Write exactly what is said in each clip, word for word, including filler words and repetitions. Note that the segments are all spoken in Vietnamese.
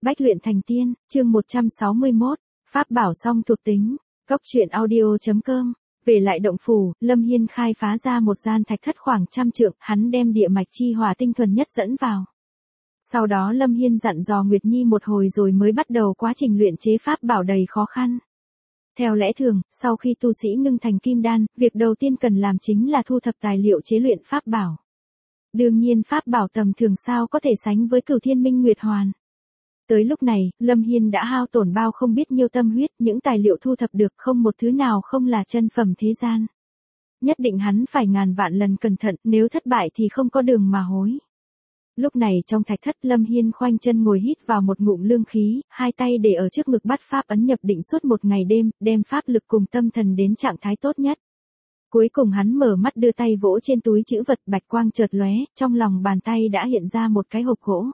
Bách luyện thành tiên, chương một trăm sáu mươi mốt, pháp bảo song thuộc tính, Cốc truyện audio chấm com. Về lại động phủ, Lâm Hiên khai phá ra một gian thạch thất khoảng trăm trượng, hắn đem địa mạch chi hỏa tinh thuần nhất dẫn vào. Sau đó Lâm Hiên dặn dò Nguyệt Nhi một hồi rồi mới bắt đầu quá trình luyện chế pháp bảo đầy khó khăn. Theo lẽ thường, sau khi tu sĩ ngưng thành kim đan, việc đầu tiên cần làm chính là thu thập tài liệu chế luyện pháp bảo. Đương nhiên pháp bảo tầm thường sao có thể sánh với Cửu Thiên Minh Nguyệt Hoàn. Tới lúc này, Lâm Hiên đã hao tổn bao không biết nhiêu tâm huyết, những tài liệu thu thập được không một thứ nào không là chân phẩm thế gian. Nhất định hắn phải ngàn vạn lần cẩn thận, nếu thất bại thì không có đường mà hối. Lúc này trong thạch thất, Lâm Hiên khoanh chân ngồi hít vào một ngụm lương khí, hai tay để ở trước ngực bắt pháp ấn nhập định suốt một ngày đêm, đem pháp lực cùng tâm thần đến trạng thái tốt nhất. Cuối cùng hắn mở mắt đưa tay vỗ trên túi trữ vật, bạch quang chợt lóe, trong lòng bàn tay đã hiện ra một cái hộp gỗ.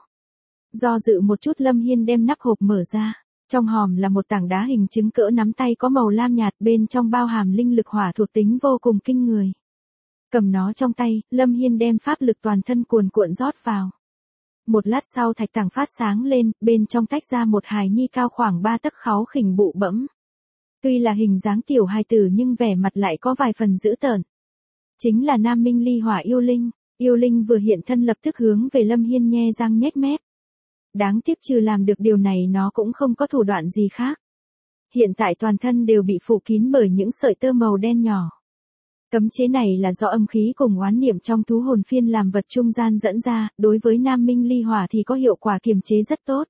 Do dự một chút Lâm Hiên đem nắp hộp mở ra, trong hòm là một tảng đá hình trứng cỡ nắm tay có màu lam nhạt, bên trong bao hàm linh lực hỏa thuộc tính vô cùng kinh người. Cầm nó trong tay, Lâm Hiên đem pháp lực toàn thân cuồn cuộn rót vào. Một lát sau thạch tảng phát sáng lên, bên trong tách ra một hài nhi cao khoảng ba tấc kháu khỉnh bụ bẫm. Tuy là hình dáng tiểu hài tử nhưng vẻ mặt lại có vài phần dữ tợn. Chính là Nam Minh Ly Hỏa yêu linh, yêu linh vừa hiện thân lập tức hướng về Lâm Hiên nhe răng nhếch mép. Đáng tiếc trừ làm được điều này nó cũng không có thủ đoạn gì khác. Hiện tại toàn thân đều bị phủ kín bởi những sợi tơ màu đen nhỏ. Cấm chế này là do âm khí cùng oán niệm trong thú hồn phiên làm vật trung gian dẫn ra, đối với Nam Minh Ly Hỏa thì có hiệu quả kiềm chế rất tốt.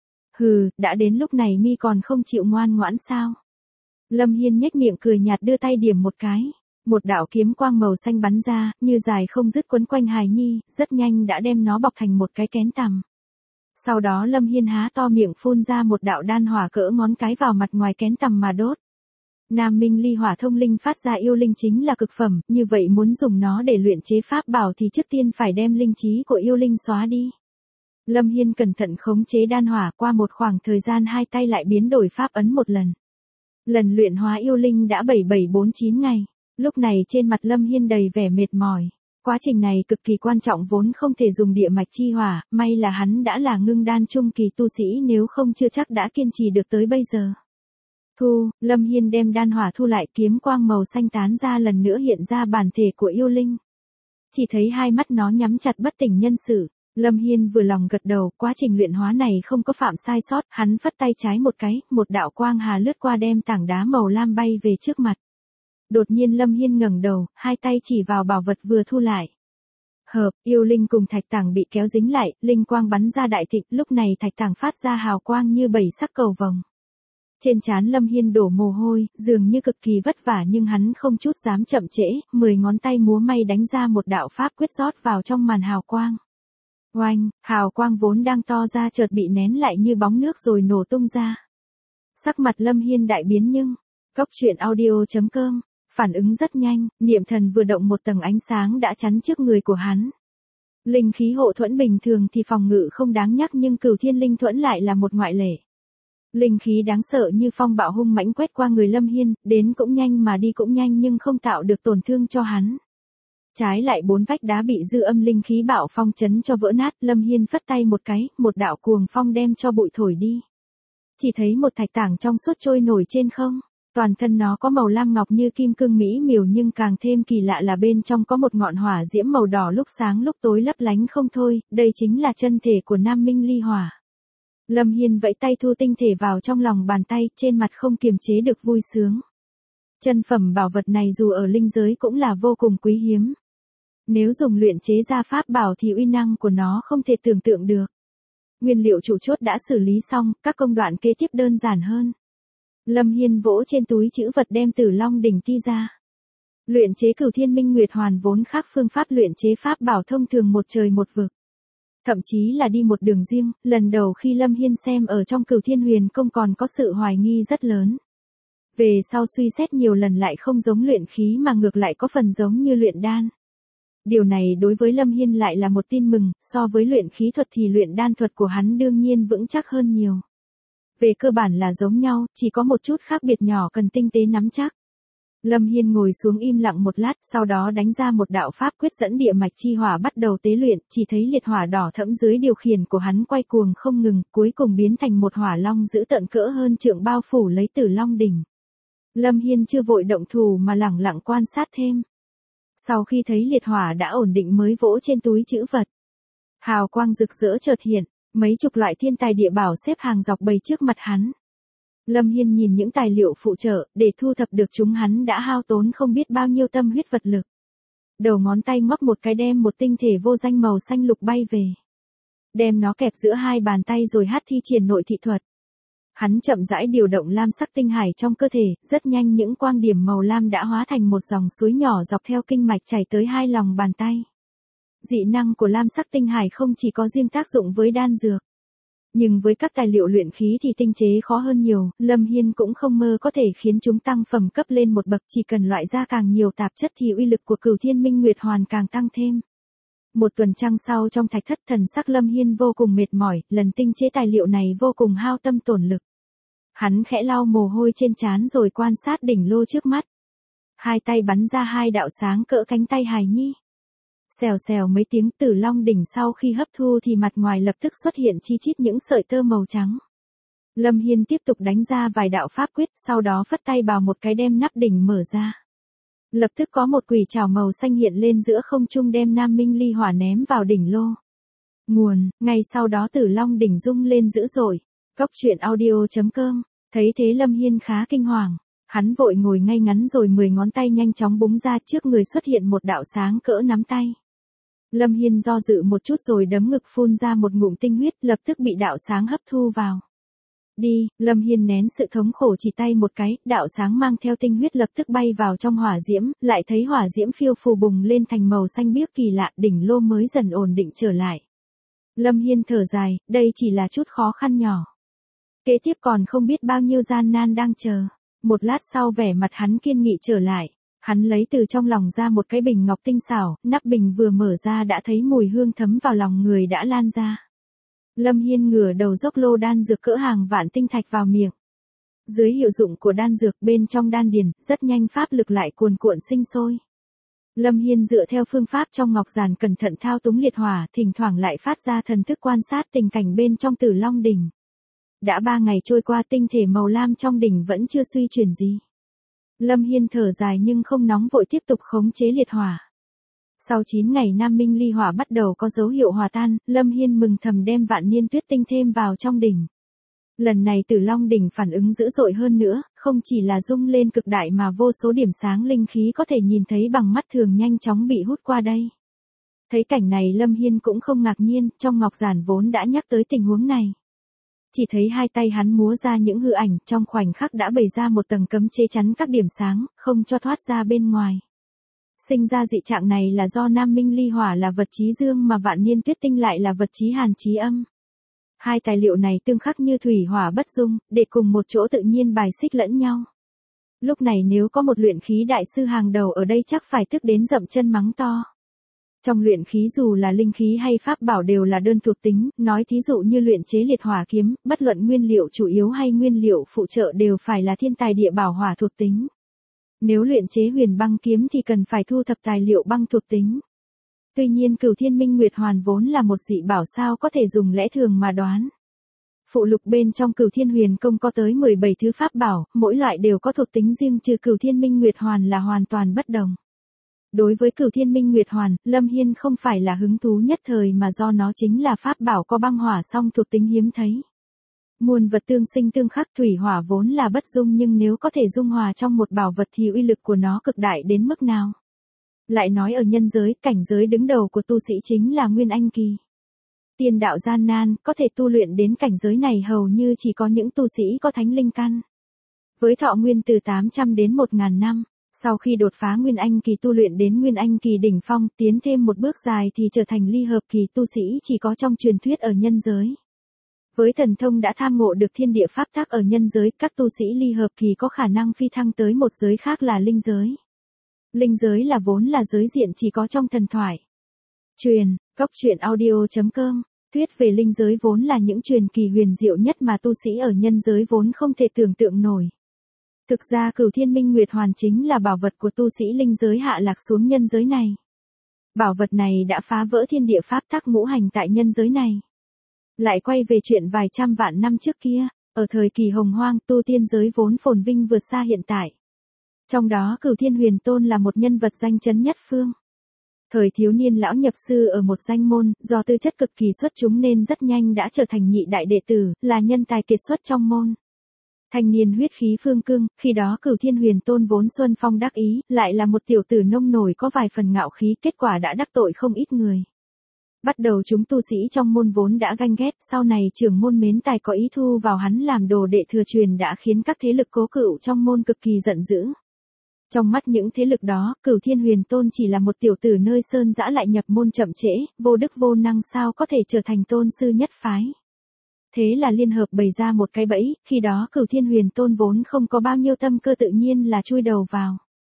Hừ, đã đến lúc này mi còn không chịu ngoan ngoãn sao? Lâm Hiên nhếch miệng cười nhạt đưa tay điểm một cái. Một đạo kiếm quang màu xanh bắn ra, như dài không dứt quấn quanh hài nhi, rất nhanh đã đem nó bọc thành một cái kén tằm. Sau đó Lâm Hiên há to miệng phun ra một đạo đan hỏa cỡ ngón cái vào mặt ngoài kén tằm mà đốt. Nam Minh Ly Hỏa thông linh phát ra yêu linh chính là cực phẩm, như vậy muốn dùng nó để luyện chế pháp bảo thì trước tiên phải đem linh trí của yêu linh xóa đi. Lâm Hiên cẩn thận khống chế đan hỏa, qua một khoảng thời gian hai tay lại biến đổi pháp ấn một lần. Lần luyện hóa yêu linh đã bảy bảy bốn chín ngày, lúc này trên mặt Lâm Hiên đầy vẻ mệt mỏi. Quá trình này cực kỳ quan trọng vốn không thể dùng địa mạch chi hỏa, may là hắn đã là ngưng đan trung kỳ tu sĩ nếu không chưa chắc đã kiên trì được tới bây giờ. Thu, Lâm Hiên đem đan hỏa thu lại, kiếm quang màu xanh tán ra lần nữa hiện ra bản thể của yêu linh. Chỉ thấy hai mắt nó nhắm chặt bất tỉnh nhân sự, Lâm Hiên vừa lòng gật đầu, quá trình luyện hóa này không có phạm sai sót, hắn phất tay trái một cái, một đạo quang hà lướt qua đem tảng đá màu lam bay về trước mặt. Đột nhiên Lâm Hiên ngẩng đầu, hai tay chỉ vào bảo vật vừa thu lại. Hợp, yêu linh cùng thạch tảng bị kéo dính lại, linh quang bắn ra đại thịnh, lúc này thạch tảng phát ra hào quang như bảy sắc cầu vồng. Trên trán Lâm Hiên đổ mồ hôi, dường như cực kỳ vất vả nhưng hắn không chút dám chậm trễ, mười ngón tay múa may đánh ra một đạo pháp quyết rót vào trong màn hào quang. Oanh, hào quang vốn đang to ra chợt bị nén lại như bóng nước rồi nổ tung ra. Sắc mặt Lâm Hiên đại biến nhưng, Cốc truyện audio chấm com. Phản ứng rất nhanh, niệm thần vừa động một tầng ánh sáng đã chắn trước người của hắn. Linh khí hộ thuẫn bình thường thì phòng ngự không đáng nhắc nhưng Cửu Thiên Linh thuẫn lại là một ngoại lệ. Linh khí đáng sợ như phong bạo hung mãnh quét qua người Lâm Hiên, đến cũng nhanh mà đi cũng nhanh nhưng không tạo được tổn thương cho hắn. Trái lại bốn vách đá bị dư âm linh khí bạo phong chấn cho vỡ nát, Lâm Hiên phất tay một cái, một đạo cuồng phong đem cho bụi thổi đi. Chỉ thấy một thạch tảng trong suốt trôi nổi trên không. Toàn thân nó có màu lam ngọc như kim cương mỹ miều nhưng càng thêm kỳ lạ là bên trong có một ngọn hỏa diễm màu đỏ lúc sáng lúc tối lấp lánh không thôi, đây chính là chân thể của Nam Minh Ly Hỏa. Lâm Hiên vẫy tay thu tinh thể vào trong lòng bàn tay, trên mặt không kiềm chế được vui sướng. Chân phẩm bảo vật này dù ở linh giới cũng là vô cùng quý hiếm. Nếu dùng luyện chế ra pháp bảo thì uy năng của nó không thể tưởng tượng được. Nguyên liệu chủ chốt đã xử lý xong, các công đoạn kế tiếp đơn giản hơn. Lâm Hiên vỗ trên túi trữ vật đem Tử Long đỉnh ti ra. Luyện chế Cửu Thiên Minh Nguyệt Hoàn vốn khác phương pháp luyện chế pháp bảo thông thường một trời một vực. Thậm chí là đi một đường riêng, lần đầu khi Lâm Hiên xem ở trong Cửu Thiên Huyền Công còn có sự hoài nghi rất lớn. Về sau suy xét nhiều lần lại không giống luyện khí mà ngược lại có phần giống như luyện đan. Điều này đối với Lâm Hiên lại là một tin mừng, so với luyện khí thuật thì luyện đan thuật của hắn đương nhiên vững chắc hơn nhiều. Về cơ bản là giống nhau, chỉ có một chút khác biệt nhỏ cần tinh tế nắm chắc. Lâm Hiên ngồi xuống im lặng một lát, sau đó đánh ra một đạo pháp quyết dẫn địa mạch chi hỏa bắt đầu tế luyện, chỉ thấy liệt hỏa đỏ thẫm dưới điều khiển của hắn quay cuồng không ngừng, cuối cùng biến thành một hỏa long dữ tợn cỡ hơn trượng bao phủ lấy Tử Long đỉnh. Lâm Hiên chưa vội động thủ mà lẳng lặng quan sát thêm. Sau khi thấy liệt hỏa đã ổn định mới vỗ trên túi trữ vật. Hào quang rực rỡ chợt hiện, mấy chục loại thiên tài địa bảo xếp hàng dọc bày trước mặt hắn. Lâm Hiên nhìn những tài liệu phụ trợ, để thu thập được chúng hắn đã hao tốn không biết bao nhiêu tâm huyết vật lực. Đầu ngón tay ngoắc một cái đem một tinh thể vô danh màu xanh lục bay về. Đem nó kẹp giữa hai bàn tay rồi hát thi triển nội thị thuật. Hắn chậm rãi điều động lam sắc tinh hải trong cơ thể, rất nhanh những quang điểm màu lam đã hóa thành một dòng suối nhỏ dọc theo kinh mạch chảy tới hai lòng bàn tay. Dị năng của lam sắc tinh hải không chỉ có riêng tác dụng với đan dược. Nhưng với các tài liệu luyện khí thì tinh chế khó hơn nhiều, Lâm Hiên cũng không mơ có thể khiến chúng tăng phẩm cấp lên một bậc, chỉ cần loại ra càng nhiều tạp chất thì uy lực của Cửu Thiên Minh Nguyệt Hoàn càng tăng thêm. Một tuần trăng sau trong thạch thất, thần sắc Lâm Hiên vô cùng mệt mỏi, lần tinh chế tài liệu này vô cùng hao tâm tổn lực. Hắn khẽ lau mồ hôi trên trán rồi quan sát đỉnh lô trước mắt. Hai tay bắn ra hai đạo sáng cỡ cánh tay hài nhi. Xèo xèo mấy tiếng, Tử Long đỉnh sau khi hấp thu thì mặt ngoài lập tức xuất hiện chi chít những sợi tơ màu trắng. Lâm Hiên tiếp tục đánh ra vài đạo pháp quyết, sau đó phất tay bào một cái đem nắp đỉnh mở ra. Lập tức có một quỷ trảo màu xanh hiện lên giữa không trung đem Nam Minh ly hỏa ném vào đỉnh lô. Nguồn, ngay sau đó Tử Long đỉnh rung lên dữ dội. Cốc truyện audio chấm com, thấy thế Lâm Hiên khá kinh hoàng. Hắn vội ngồi ngay ngắn rồi mười ngón tay nhanh chóng búng ra, trước người xuất hiện một đạo sáng cỡ nắm tay. Lâm Hiên do dự một chút rồi đấm ngực phun ra một ngụm tinh huyết, lập tức bị đạo sáng hấp thu vào. Đi, Lâm Hiên nén sự thống khổ chỉ tay một cái, đạo sáng mang theo tinh huyết lập tức bay vào trong hỏa diễm, lại thấy hỏa diễm phiêu phù bùng lên thành màu xanh biếc kỳ lạ, đỉnh lô mới dần ổn định trở lại. Lâm Hiên thở dài, đây chỉ là chút khó khăn nhỏ. Kế tiếp còn không biết bao nhiêu gian nan đang chờ. Một lát sau vẻ mặt hắn kiên nghị trở lại. Hắn lấy từ trong lòng ra một cái bình ngọc tinh xảo, nắp bình vừa mở ra đã thấy mùi hương thấm vào lòng người đã lan ra. Lâm Hiên ngửa đầu dốc lô đan dược cỡ hàng vạn tinh thạch vào miệng. Dưới hiệu dụng của đan dược bên trong đan điền, rất nhanh pháp lực lại cuồn cuộn sinh sôi. Lâm Hiên dựa theo phương pháp trong ngọc giản cẩn thận thao túng liệt hỏa, thỉnh thoảng lại phát ra thần thức quan sát tình cảnh bên trong Tử Long đỉnh. Đã ba ngày trôi qua, tinh thể màu lam trong đỉnh vẫn chưa suy chuyển gì. Lâm Hiên thở dài nhưng không nóng vội tiếp tục khống chế liệt hỏa. Sau chín ngày Nam Minh ly hỏa bắt đầu có dấu hiệu hòa tan, Lâm Hiên mừng thầm đem vạn niên tuyết tinh thêm vào trong đỉnh. Lần này Tử Long đỉnh phản ứng dữ dội hơn nữa, không chỉ là rung lên cực đại mà vô số điểm sáng linh khí có thể nhìn thấy bằng mắt thường nhanh chóng bị hút qua đây. Thấy cảnh này Lâm Hiên cũng không ngạc nhiên, trong ngọc giản vốn đã nhắc tới tình huống này. Chỉ thấy hai tay hắn múa ra những hư ảnh, trong khoảnh khắc đã bày ra một tầng cấm chế chắn các điểm sáng, không cho thoát ra bên ngoài. Sinh ra dị trạng này là do Nam Minh ly hỏa là vật chí dương mà vạn niên tuyết tinh lại là vật chí hàn chí âm. Hai tài liệu này tương khắc như thủy hỏa bất dung, để cùng một chỗ tự nhiên bài xích lẫn nhau. Lúc này nếu có một luyện khí đại sư hàng đầu ở đây chắc phải tức đến dậm chân mắng to. Trong luyện khí dù là linh khí hay pháp bảo đều là đơn thuộc tính, nói thí dụ như luyện chế liệt hỏa kiếm, bất luận nguyên liệu chủ yếu hay nguyên liệu phụ trợ đều phải là thiên tài địa bảo hỏa thuộc tính. Nếu luyện chế huyền băng kiếm thì cần phải thu thập tài liệu băng thuộc tính. Tuy nhiên Cửu Thiên Minh Nguyệt Hoàn vốn là một dị bảo, sao có thể dùng lẽ thường mà đoán. Phụ lục bên trong Cửu Thiên Huyền Công có tới mười bảy thứ pháp bảo, mỗi loại đều có thuộc tính riêng, trừ Cửu Thiên Minh Nguyệt Hoàn là hoàn toàn bất đồng. Đối với Cửu Thiên Minh Nguyệt Hoàn, Lâm Hiên không phải là hứng thú nhất thời mà do nó chính là pháp bảo có băng hỏa song thuộc tính hiếm thấy. Muôn vật tương sinh tương khắc, thủy hỏa vốn là bất dung nhưng nếu có thể dung hòa trong một bảo vật thì uy lực của nó cực đại đến mức nào. Lại nói ở nhân giới, cảnh giới đứng đầu của tu sĩ chính là Nguyên Anh kỳ. Tiên đạo gian nan, có thể tu luyện đến cảnh giới này hầu như chỉ có những tu sĩ có thánh linh căn. Với thọ nguyên từ tám trăm đến một nghìn năm, sau khi đột phá Nguyên Anh kỳ tu luyện đến Nguyên Anh kỳ đỉnh phong, tiến thêm một bước dài thì trở thành ly hợp kỳ tu sĩ chỉ có trong truyền thuyết ở nhân giới. Với thần thông đã tham ngộ được thiên địa pháp tắc ở nhân giới, các tu sĩ ly hợp kỳ có khả năng phi thăng tới một giới khác là linh giới. Linh giới là vốn là giới diện chỉ có trong thần thoại. Truyền, cốc truyện audio chấm com, thuyết về linh giới vốn là những truyền kỳ huyền diệu nhất mà tu sĩ ở nhân giới vốn không thể tưởng tượng nổi. Thực ra Cửu Thiên Minh Nguyệt Hoàn chính là bảo vật của tu sĩ linh giới hạ lạc xuống nhân giới này. Bảo vật này đã phá vỡ thiên địa pháp tắc ngũ hành tại nhân giới này. Lại quay về chuyện vài trăm vạn năm trước kia, ở thời kỳ hồng hoang tu tiên giới vốn phồn vinh vượt xa hiện tại. Trong đó Cửu Thiên Huyền Tôn là một nhân vật danh chấn nhất phương. Thời thiếu niên lão nhập sư ở một danh môn, do tư chất cực kỳ xuất chúng nên rất nhanh đã trở thành nhị đại đệ tử, là nhân tài kiệt xuất trong môn. Thanh niên huyết khí phương cương, khi đó Cửu Thiên Huyền Tôn vốn xuân phong đắc ý, lại là một tiểu tử nông nổi có vài phần ngạo khí, kết quả đã đắc tội không ít người. Bắt đầu chúng tu sĩ trong môn vốn đã ganh ghét, sau này trưởng môn mến tài có ý thu vào hắn làm đồ đệ thừa truyền đã khiến các thế lực cố cựu trong môn cực kỳ giận dữ. Trong mắt những thế lực đó, Cửu Thiên Huyền Tôn chỉ là một tiểu tử nơi sơn dã lại nhập môn chậm trễ, vô đức vô năng sao có thể trở thành tôn sư nhất phái. Thế là liên hợp bày ra một cái bẫy, khi đó Cửu Thiên Huyền Tôn vốn không có bao nhiêu tâm cơ tự nhiên là chui đầu vào.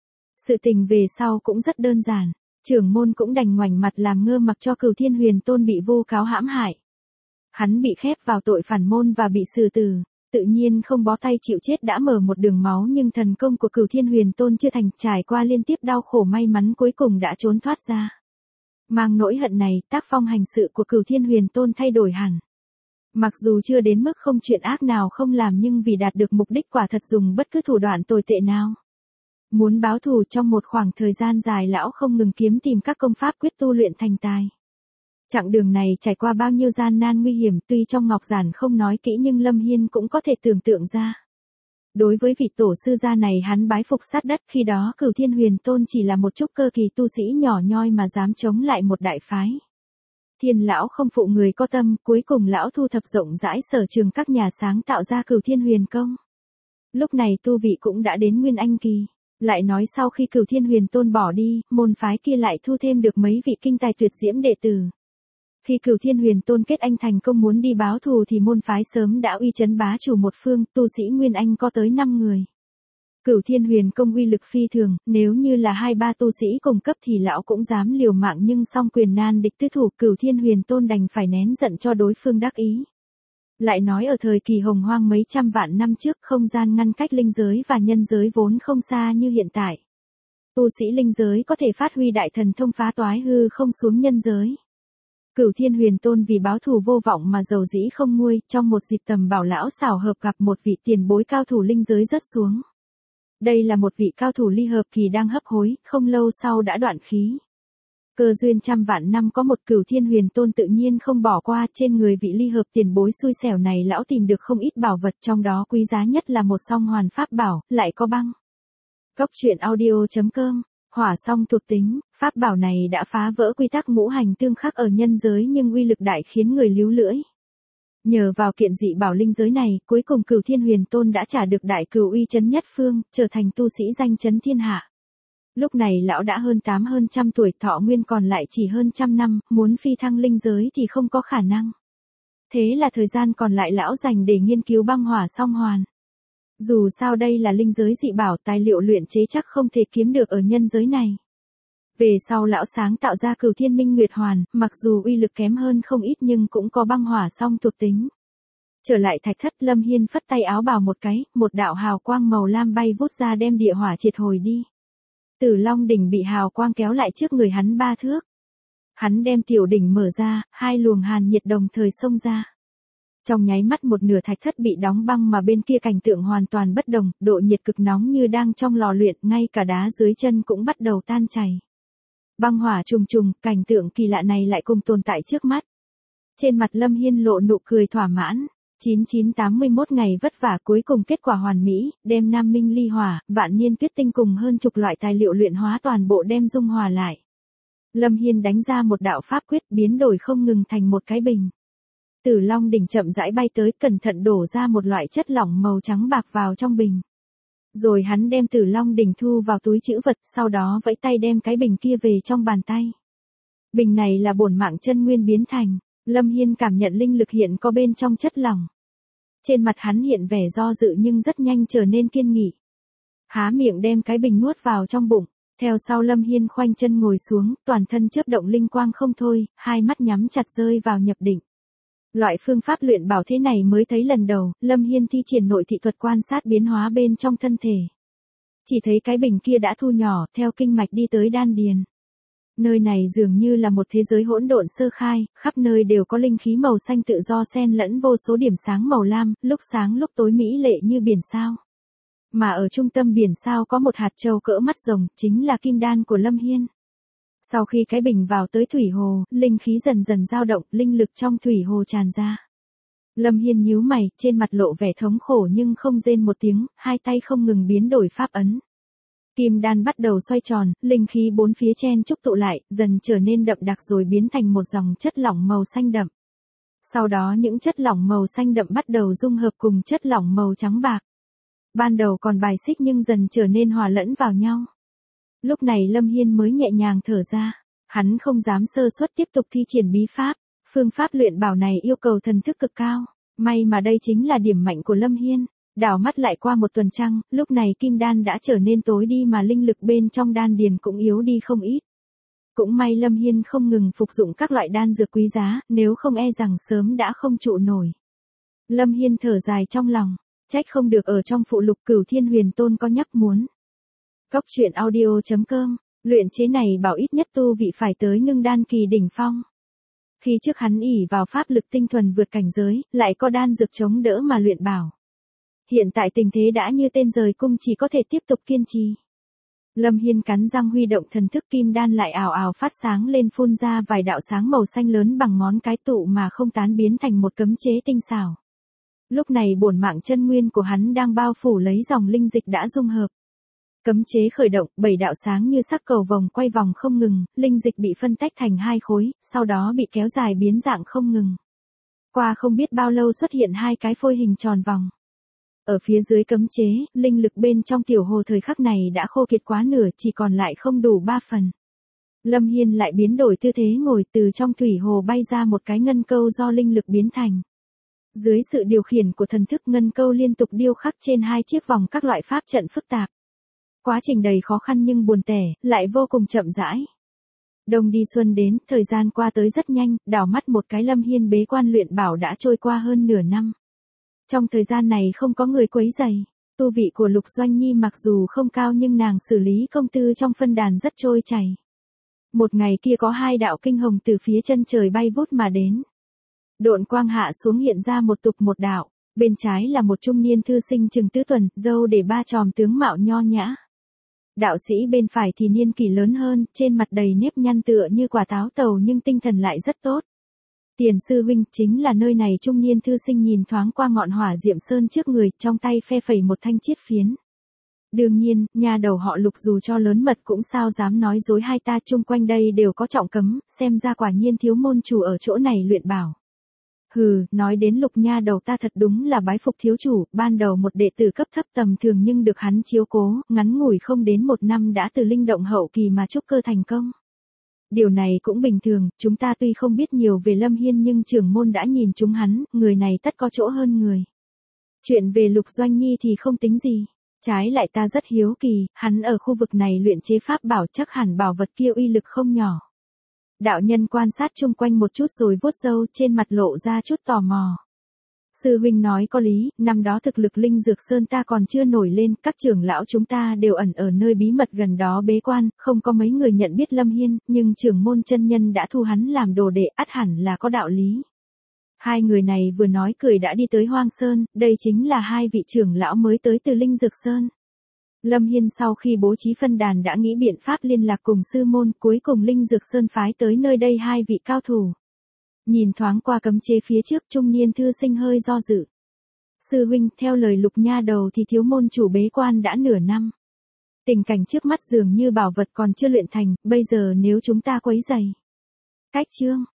Sự tình về sau cũng rất đơn giản, trưởng môn cũng đành ngoảnh mặt làm ngơ mặc cho Cửu Thiên Huyền Tôn bị vu cáo hãm hại. Hắn bị khép vào tội phản môn và bị xử tử, tự nhiên không bó tay chịu chết đã mở một đường máu nhưng thần công của Cửu Thiên Huyền Tôn chưa thành, trải qua liên tiếp đau khổ may mắn cuối cùng đã trốn thoát ra. Mang nỗi hận này, tác phong hành sự của Cửu Thiên Huyền Tôn thay đổi hẳn. Mặc dù chưa đến mức không chuyện ác nào không làm nhưng vì đạt được mục đích quả thật dùng bất cứ thủ đoạn tồi tệ nào. Muốn báo thù trong một khoảng thời gian dài lão không ngừng kiếm tìm các công pháp quyết tu luyện thành tài. Chặng đường này trải qua bao nhiêu gian nan nguy hiểm tuy trong ngọc giản không nói kỹ nhưng Lâm Hiên cũng có thể tưởng tượng ra. Đối với vị tổ sư gia này hắn bái phục sát đất, khi đó Cửu Thiên Huyền Tôn chỉ là một chút cơ kỳ tu sĩ nhỏ nhoi mà dám chống lại một đại phái. Thiên lão không phụ người có tâm, cuối cùng lão thu thập rộng rãi sở trường các nhà sáng tạo ra Cửu Thiên Huyền Công. Lúc này tu vị cũng đã đến Nguyên Anh kỳ. Lại nói sau khi Cửu Thiên Huyền Tôn bỏ đi, môn phái kia lại thu thêm được mấy vị kinh tài tuyệt diễm đệ tử. Khi Cửu Thiên Huyền Tôn kết anh thành công muốn đi báo thù thì môn phái sớm đã uy chấn bá chủ một phương, tu sĩ Nguyên Anh có tới năm người. Cửu Thiên Huyền Công uy lực phi thường, nếu như là hai ba tu sĩ cùng cấp thì lão cũng dám liều mạng nhưng song quyền nan địch tứ thủ, Cửu Thiên Huyền Tôn đành phải nén giận cho đối phương đắc ý. Lại nói ở thời kỳ hồng hoang mấy trăm vạn năm trước, không gian ngăn cách linh giới và nhân giới vốn không xa như hiện tại. Tu sĩ linh giới có thể phát huy đại thần thông phá toái hư không xuống nhân giới. Cửu Thiên Huyền Tôn vì báo thù vô vọng mà dầu dĩ không nguôi, trong một dịp tầm bảo lão xảo hợp gặp một vị tiền bối cao thủ linh giới rớt xuống. Đây là một vị cao thủ ly hợp kỳ đang hấp hối, không lâu sau đã đoạn khí. Cơ duyên trăm vạn năm có một, Cửu Thiên Huyền Tôn tự nhiên không bỏ qua, trên người vị ly hợp tiền bối xui xẻo này lão tìm được không ít bảo vật, trong đó quý giá nhất là một song hoàn pháp bảo, lại có băng. Cốc truyện audio chấm com, hỏa song thuộc tính, pháp bảo này đã phá vỡ quy tắc ngũ hành tương khắc ở nhân giới nhưng uy lực đại khiến người líu lưỡi. Nhờ vào kiện dị bảo linh giới này, cuối cùng Cửu Thiên Huyền Tôn đã trả được đại cửu uy chấn nhất phương, trở thành tu sĩ danh chấn thiên hạ. Lúc này lão đã hơn tám hơn trăm tuổi, thọ nguyên còn lại chỉ hơn trăm năm, muốn phi thăng linh giới thì không có khả năng. Thế là thời gian còn lại lão dành để nghiên cứu băng hỏa song hoàn. Dù sao đây là linh giới dị bảo, tài liệu luyện chế chắc không thể kiếm được ở nhân giới này. Về sau lão sáng tạo ra Cửu Thiên Minh Nguyệt Hoàn, mặc dù uy lực kém hơn không ít nhưng cũng có băng hỏa song thuộc tính. Trở lại thạch thất, Lâm Hiên phất tay áo bào một cái, một đạo hào quang màu lam bay vút ra đem địa hỏa triệt hồi đi. Tử Long đỉnh bị hào quang kéo lại trước người hắn ba thước. Hắn đem tiểu đỉnh mở ra, hai luồng hàn nhiệt đồng thời xông ra. Trong nháy mắt một nửa thạch thất bị đóng băng mà bên kia cảnh tượng hoàn toàn bất đồng, độ nhiệt cực nóng như đang trong lò luyện, ngay cả đá dưới chân cũng bắt đầu tan chảy. Băng hỏa trùng trùng, cảnh tượng kỳ lạ này lại cùng tồn tại trước mắt. Trên mặt Lâm Hiên lộ nụ cười thỏa mãn. chín chín tám mươi mốt ngày vất vả cuối cùng kết quả hoàn mỹ, đem Nam Minh ly hỏa, vạn niên tuyết tinh cùng hơn chục loại tài liệu luyện hóa toàn bộ đem dung hòa lại. Lâm Hiên đánh ra một đạo pháp quyết biến đổi không ngừng thành một cái bình. Tử Long đỉnh chậm rãi bay tới, cẩn thận đổ ra một loại chất lỏng màu trắng bạc vào trong bình. Rồi hắn đem Tử Long đỉnh thu vào túi trữ vật, sau đó vẫy tay đem cái bình kia về trong bàn tay. Bình này là bổn mạng chân nguyên biến thành. Lâm Hiên cảm nhận linh lực hiện có bên trong chất lỏng. Trên mặt hắn hiện vẻ do dự nhưng rất nhanh trở nên kiên nghị. Há miệng đem cái bình nuốt vào trong bụng. Theo sau Lâm Hiên khoanh chân ngồi xuống, toàn thân chớp động linh quang không thôi, hai mắt nhắm chặt rơi vào nhập định. Loại phương pháp luyện bảo thế này mới thấy lần đầu, Lâm Hiên thi triển nội thị thuật quan sát biến hóa bên trong thân thể. Chỉ thấy cái bình kia đã thu nhỏ, theo kinh mạch đi tới đan điền. Nơi này dường như là một thế giới hỗn độn sơ khai, khắp nơi đều có linh khí màu xanh tự do xen lẫn vô số điểm sáng màu lam, lúc sáng lúc tối mỹ lệ như biển sao. Mà ở trung tâm biển sao có một hạt châu cỡ mắt rồng, chính là kim đan của Lâm Hiên. Sau khi cái bình vào tới thủy hồ, linh khí dần dần dao động, linh lực trong thủy hồ tràn ra. Lâm Hiên nhíu mày, trên mặt lộ vẻ thống khổ nhưng không rên một tiếng, hai tay không ngừng biến đổi pháp ấn. Kim đan bắt đầu xoay tròn, linh khí bốn phía chen chúc tụ lại, dần trở nên đậm đặc rồi biến thành một dòng chất lỏng màu xanh đậm. Sau đó những chất lỏng màu xanh đậm bắt đầu dung hợp cùng chất lỏng màu trắng bạc. Ban đầu còn bài xích nhưng dần trở nên hòa lẫn vào nhau. Lúc này Lâm Hiên mới nhẹ nhàng thở ra, hắn không dám sơ suất tiếp tục thi triển bí pháp, phương pháp luyện bảo này yêu cầu thần thức cực cao, may mà đây chính là điểm mạnh của Lâm Hiên. Đảo mắt lại qua một tuần trăng, lúc này kim đan đã trở nên tối đi mà linh lực bên trong đan điền cũng yếu đi không ít. Cũng may Lâm Hiên không ngừng phục dụng các loại đan dược quý giá, nếu không e rằng sớm đã không trụ nổi. Lâm Hiên thở dài trong lòng, trách không được ở trong phụ lục Cửu Thiên Huyền Tôn có nhắc muốn. Cốc truyện audio chấm com, luyện chế này bảo ít nhất tu vị phải tới ngưng đan kỳ đỉnh phong. Khi trước hắn ỷ vào pháp lực tinh thuần vượt cảnh giới, lại có đan dược chống đỡ mà luyện bảo. Hiện tại tình thế đã như tên rời cung, chỉ có thể tiếp tục kiên trì. Lâm Hiên cắn răng huy động thần thức kim đan lại ào ào phát sáng lên, phun ra vài đạo sáng màu xanh lớn bằng ngón cái tụ mà không tán, biến thành một cấm chế tinh xảo. Lúc này bổn mạng chân nguyên của hắn đang bao phủ lấy dòng linh dịch đã dung hợp. Cấm chế khởi động, bảy đạo sáng như sắc cầu vòng quay vòng không ngừng, linh dịch bị phân tách thành hai khối, sau đó bị kéo dài biến dạng không ngừng. Qua không biết bao lâu xuất hiện hai cái phôi hình tròn vòng. Ở phía dưới cấm chế, linh lực bên trong tiểu hồ thời khắc này đã khô kiệt quá nửa, chỉ còn lại không đủ ba phần. Lâm Hiên lại biến đổi tư thế ngồi, từ trong thủy hồ bay ra một cái ngân câu do linh lực biến thành. Dưới sự điều khiển của thần thức, ngân câu liên tục điêu khắc trên hai chiếc vòng các loại pháp trận phức tạp. Quá trình đầy khó khăn nhưng buồn tẻ, lại vô cùng chậm rãi. Đông đi xuân đến, thời gian qua tới rất nhanh, đảo mắt một cái Lâm Hiên bế quan luyện bảo đã trôi qua hơn nửa năm. Trong thời gian này không có người quấy rầy, tu vị của Lục Doanh Nhi mặc dù không cao nhưng nàng xử lý công tư trong phân đàn rất trôi chảy. Một ngày kia có hai đạo kinh hồng từ phía chân trời bay vút mà đến. Độn quang hạ xuống hiện ra một tục một đạo, bên trái là một trung niên thư sinh chừng tứ tuần, râu để ba chòm, tướng mạo nho nhã. Đạo sĩ bên phải thì niên kỷ lớn hơn, trên mặt đầy nếp nhăn tựa như quả táo tàu nhưng tinh thần lại rất tốt. Tiền sư huynh, chính là nơi này. Trung niên thư sinh nhìn thoáng qua ngọn hỏa diệm sơn trước người, trong tay phe phẩy một thanh chiết phiến. Đương nhiên, nhà đầu họ Lục dù cho lớn mật cũng sao dám nói dối hai ta, chung quanh đây đều có trọng cấm, xem ra quả nhiên thiếu môn chủ ở chỗ này luyện bảo. Hừ, nói đến Lục nha đầu ta thật đúng là bái phục thiếu chủ, ban đầu một đệ tử cấp thấp tầm thường nhưng được hắn chiếu cố, ngắn ngủi không đến một năm đã từ linh động hậu kỳ mà trúc cơ thành công. Điều này cũng bình thường, chúng ta tuy không biết nhiều về Lâm Hiên nhưng trưởng môn đã nhìn chúng hắn, người này tất có chỗ hơn người. Chuyện về Lục Doanh Nhi thì không tính gì, trái lại ta rất hiếu kỳ, hắn ở khu vực này luyện chế pháp bảo chắc hẳn bảo vật kia uy lực không nhỏ. Đạo nhân quan sát chung quanh một chút rồi vuốt râu, trên mặt lộ ra chút tò mò. Sư huynh nói có lý, năm đó thực lực Linh Dược Sơn ta còn chưa nổi lên, các trưởng lão chúng ta đều ẩn ở nơi bí mật gần đó bế quan, không có mấy người nhận biết Lâm Hiên, nhưng trưởng môn chân nhân đã thu hắn làm đồ đệ, ắt hẳn là có đạo lý. Hai người này vừa nói cười đã đi tới Hoang Sơn, đây chính là hai vị trưởng lão mới tới từ Linh Dược Sơn. Lâm Hiên sau khi bố trí phân đàn đã nghĩ biện pháp liên lạc cùng sư môn, cuối cùng Linh Dược Sơn phái tới nơi đây hai vị cao thủ. Nhìn thoáng qua cấm chế phía trước, trung niên thư sinh hơi do dự. Sư huynh, theo lời Lục nha đầu thì thiếu môn chủ bế quan đã nửa năm. Tình cảnh trước mắt dường như bảo vật còn chưa luyện thành, bây giờ nếu chúng ta quấy rầy. Cách chương,